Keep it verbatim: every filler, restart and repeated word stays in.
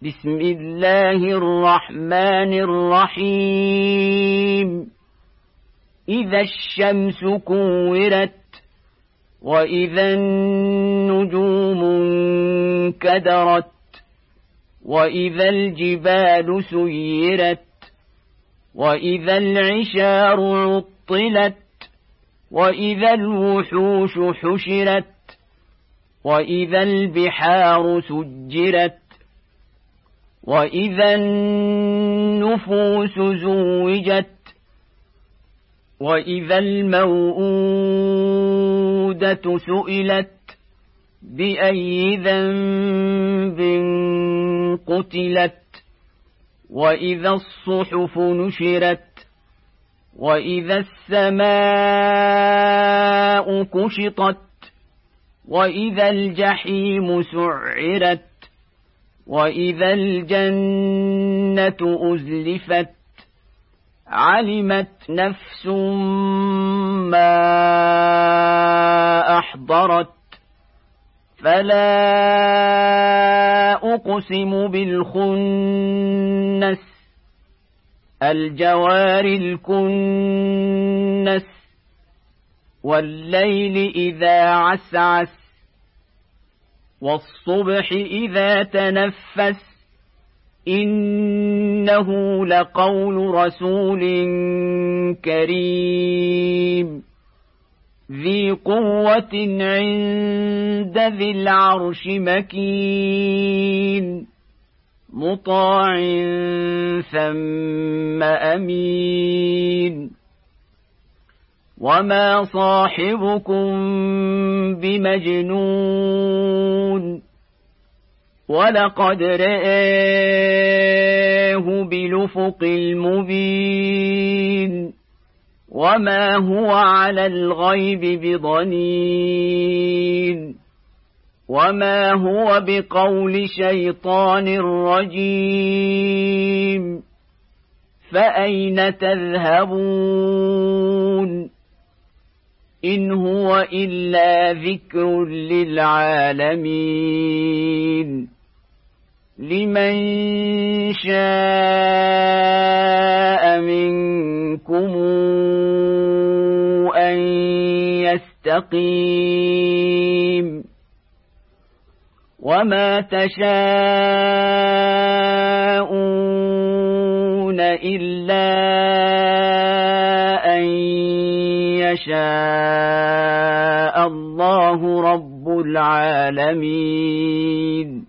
بسم الله الرحمن الرحيم إذا الشمس كورت وإذا النجوم انكدرت وإذا الجبال سيرت وإذا العشار عطلت وإذا الوحوش حشرت وإذا البحار سجرت وإذا النفوس زوجت وإذا الموءودة سئلت بأي ذنب قتلت وإذا الصحف نشرت وإذا السماء كشطت وإذا الجحيم سعرت وإذا الجنة أزلفت علمت نفس ما أحضرت فلا أقسم بالخنس الجوار الكنس والليل إذا عسعس والصبح إذا تنفس إنه لقول رسول كريم ذي قوة عند ذي العرش مكين مطاع ثم أمين وما صاحبكم بمجنون ولقد رآه بالأفق المبين وما هو على الغيب بضنين وما هو بقول شيطان رجيم فأين تذهبون إن هو إلا ذكر للعالمين لمن شاء منكم أن يستقيم وما تشاءون إلا أن يشاء الله رب العالمين.